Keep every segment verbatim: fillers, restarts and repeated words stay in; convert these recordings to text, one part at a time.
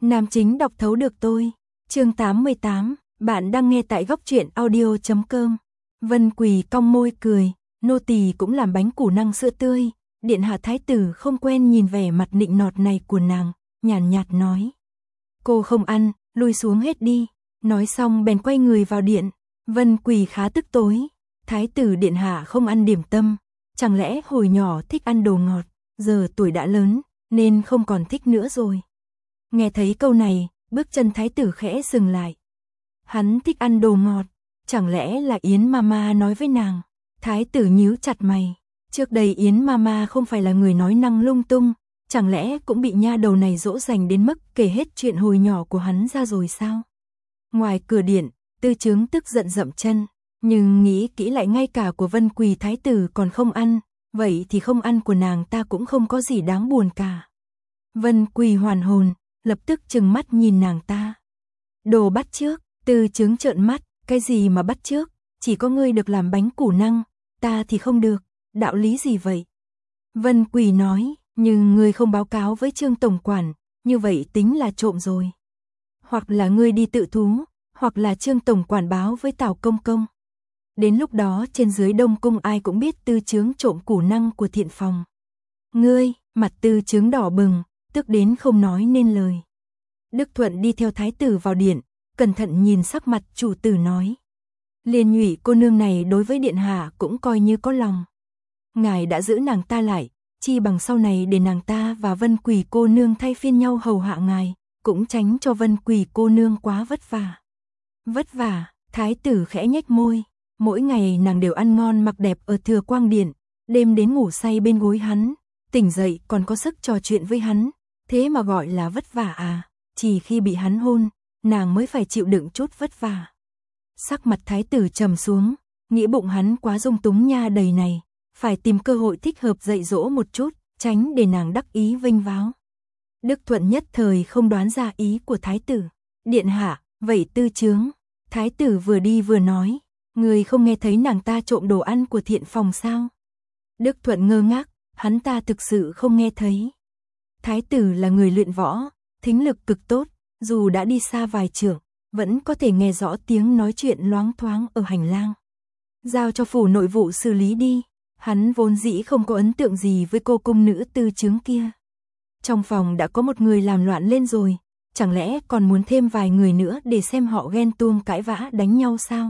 Nam chính đọc thấu được tôi. Chương tám mươi tám, bạn đang nghe tại góc truyện audio chấm com. Vân Quỳ cong môi cười, nô tỳ cũng làm bánh củ năng sữa tươi. Điện hạ thái tử không quen nhìn vẻ mặt nịnh nọt này của nàng, nhàn nhạt, nhạt nói. Cô không ăn, lui xuống hết đi. Nói xong bèn quay người vào điện. Vân Quỳ khá tức tối. Thái tử điện hạ không ăn điểm tâm. Chẳng lẽ hồi nhỏ thích ăn đồ ngọt, giờ tuổi đã lớn, nên không còn thích nữa rồi. Nghe thấy câu này, bước chân thái tử khẽ dừng lại. Hắn thích ăn đồ ngọt, chẳng lẽ là Yến Mama nói với nàng? Thái tử nhíu chặt mày. Trước đây Yến Mama không phải là người nói năng lung tung, chẳng lẽ cũng bị nha đầu này dỗ dành đến mức kể hết chuyện hồi nhỏ của hắn ra rồi sao? Ngoài cửa điện, Tư Chướng tức giận dậm chân, nhưng nghĩ kỹ lại ngay cả của Vân Quỳ thái tử còn không ăn, vậy thì không ăn của nàng ta cũng không có gì đáng buồn cả. Vân Quỳ hoàn hồn, lập tức trừng mắt nhìn nàng ta. Đồ bắt chước, Tư Chướng trợn mắt, cái gì mà bắt chước, chỉ có ngươi được làm bánh củ năng, ta thì không được, đạo lý gì vậy? Vân Quỳ nói, nhưng ngươi không báo cáo với Trương tổng quản, như vậy tính là trộm rồi. Hoặc là ngươi đi tự thú, hoặc là Trương tổng quản báo với Tào công công. Đến lúc đó trên dưới Đông cung ai cũng biết Tư Chướng trộm củ năng của Thiện phòng. Ngươi, mặt Tư Chướng đỏ bừng, tức đến không nói nên lời. Đức Thuận đi theo thái tử vào điện, cẩn thận nhìn sắc mặt chủ tử nói. Liên Nhụy cô nương này đối với điện hạ cũng coi như có lòng. Ngài đã giữ nàng ta lại, chi bằng sau này để nàng ta và Vân Quỳ cô nương thay phiên nhau hầu hạ ngài, cũng tránh cho Vân Quỳ cô nương quá vất vả. Vất vả, thái tử khẽ nhếch môi, mỗi ngày nàng đều ăn ngon mặc đẹp ở Thừa Quang điện, đêm đến ngủ say bên gối hắn, tỉnh dậy còn có sức trò chuyện với hắn, thế mà gọi là vất vả à? Chỉ khi bị hắn hôn, nàng mới phải chịu đựng chút vất vả. Sắc mặt thái tử trầm xuống, nghĩ bụng hắn quá dung túng nha đầy này, phải tìm cơ hội thích hợp dạy dỗ một chút, tránh để nàng đắc ý vênh váo. Đức Thuận nhất thời không đoán ra ý của thái tử. Điện hạ, vậy Tư Chướng. Thái tử vừa đi vừa nói, người không nghe thấy nàng ta trộm đồ ăn của Thiện phòng sao? Đức Thuận ngơ ngác, hắn ta thực sự không nghe thấy. Thái tử là người luyện võ, thính lực cực tốt, dù đã đi xa vài trượng, vẫn có thể nghe rõ tiếng nói chuyện loáng thoáng ở hành lang. Giao cho phủ nội vụ xử lý đi, hắn vốn dĩ không có ấn tượng gì với cô cung nữ Tư Chướng kia. Trong phòng đã có một người làm loạn lên rồi, chẳng lẽ còn muốn thêm vài người nữa để xem họ ghen tuông cãi vã đánh nhau sao?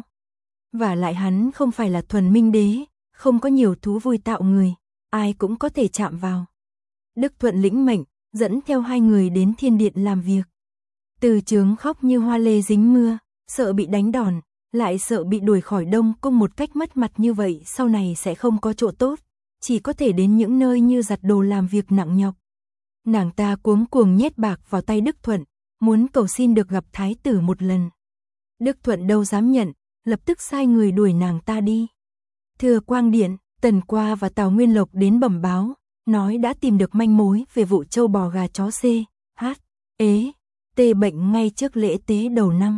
Và lại hắn không phải là thuần minh đế, không có nhiều thú vui tạo người, ai cũng có thể chạm vào. Đức Thuận lĩnh mệnh, dẫn theo hai người đến thiên điện làm việc. Tư Chướng khóc như hoa lê dính mưa, sợ bị đánh đòn, lại sợ bị đuổi khỏi Đông cung một cách mất mặt như vậy sau này sẽ không có chỗ tốt, chỉ có thể đến những nơi như giặt đồ làm việc nặng nhọc. Nàng ta cuống cuồng nhét bạc vào tay Đức Thuận, muốn cầu xin được gặp thái tử một lần. Đức Thuận đâu dám nhận, lập tức sai người đuổi nàng ta đi. Thừa Quang điện, Tần Qua và Tào Nguyên Lộc đến bẩm báo, nói đã tìm được manh mối về vụ trâu bò gà chó C, H, ế, T bệnh ngay trước lễ tế đầu năm.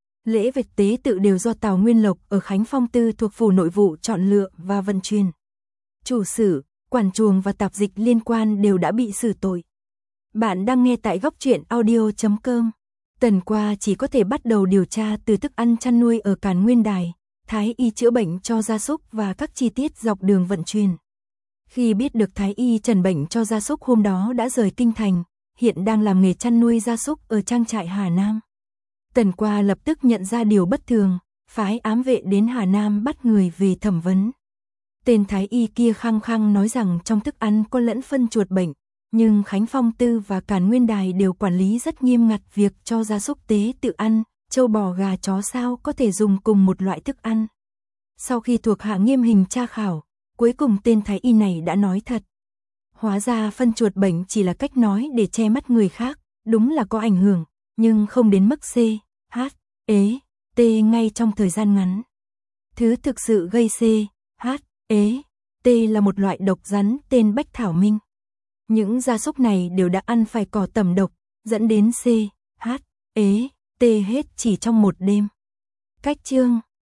Lễ vật tế tự đều do Tào Nguyên Lộc ở Khánh Phong Tư thuộc phủ nội vụ chọn lựa và vận chuyển. Chủ sử, quản chuồng và tạp dịch liên quan đều đã bị xử tội. Bạn đang nghe tại góc truyện audio chấm com. Tần Qua chỉ có thể bắt đầu điều tra từ thức ăn chăn nuôi ở Càn Nguyên Đài, Thái y chữa bệnh cho gia súc và các chi tiết dọc đường vận chuyển. Khi biết được Thái y trần bệnh cho gia súc hôm đó đã rời kinh thành, hiện đang làm nghề chăn nuôi gia súc ở trang trại Hà Nam. Tần Qua lập tức nhận ra điều bất thường, phái ám vệ đến Hà Nam bắt người về thẩm vấn. Tên Thái y kia khăng khăng nói rằng trong thức ăn có lẫn phân chuột bệnh, nhưng Khánh Phong Tư và Càn Nguyên Đài đều quản lý rất nghiêm ngặt việc cho gia súc tế tự ăn, trâu bò gà chó sao có thể dùng cùng một loại thức ăn. Sau khi thuộc hạ nghiêm hình tra khảo, cuối cùng tên Thái y này đã nói thật. Hóa ra phân chuột bệnh chỉ là cách nói để che mắt người khác, đúng là có ảnh hưởng, nhưng không đến mức C, H, ế, T ngay trong thời gian ngắn. Thứ thực sự gây C, H, ế, T là một loại độc rắn tên Bách Thảo Minh. Những gia súc này đều đã ăn phải cỏ tẩm độc, dẫn đến C, H, ế, T hết chỉ trong một đêm. Cách chương